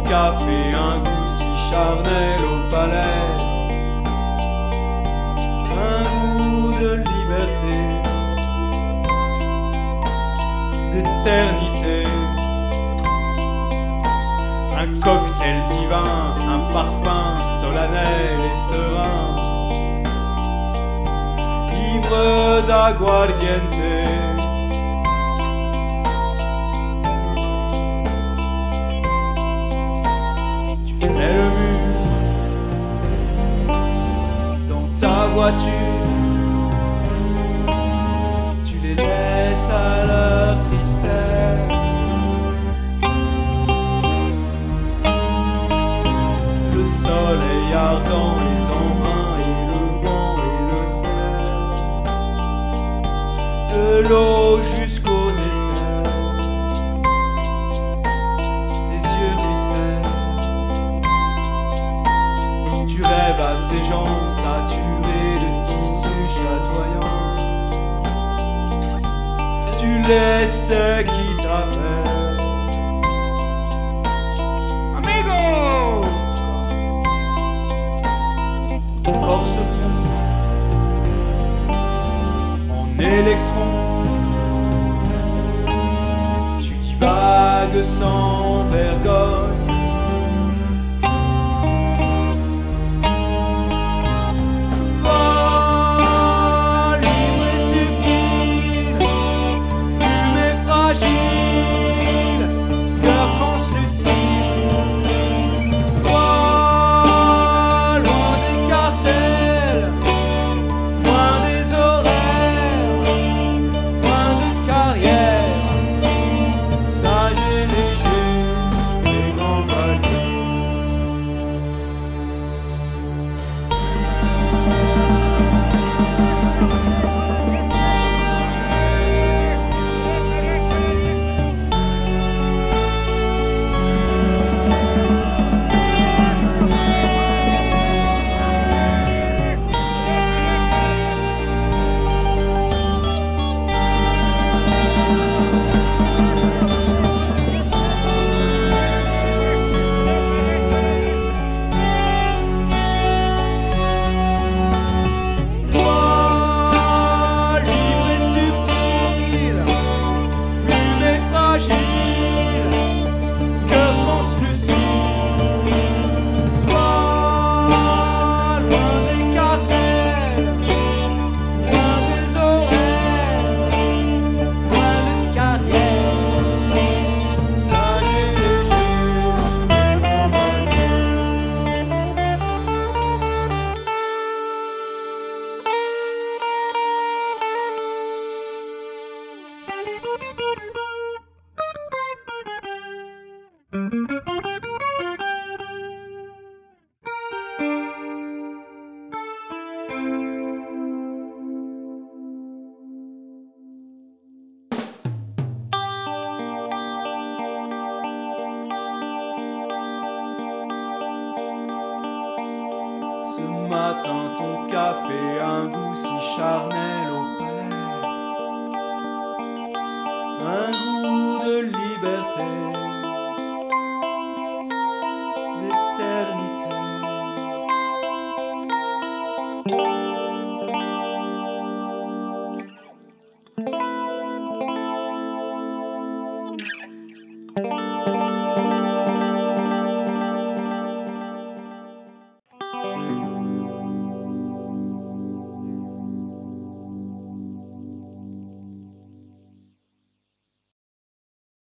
café, un goût si charnel au palais, un goût de liberté, d'éternité, un cocktail divin, un parfum solennel et serein, ivre d'aguardiente. Le mur dans ta voiture, tu les laisses à leur tristesse. Le soleil ardent, les embruns et le vent et le ciel, de l'eau jusqu'aux aisselles, tes yeux ruissellent. Tu rêves à ces gens saturés de tissus chatoyants. Tu laisses qui t'appellent. Amigo! Ton corps se fond en électrons. Tu divagues sans vergogne. Ce matin, ton café, un goût si charnel au palais, un goût de liberté, d'éternité.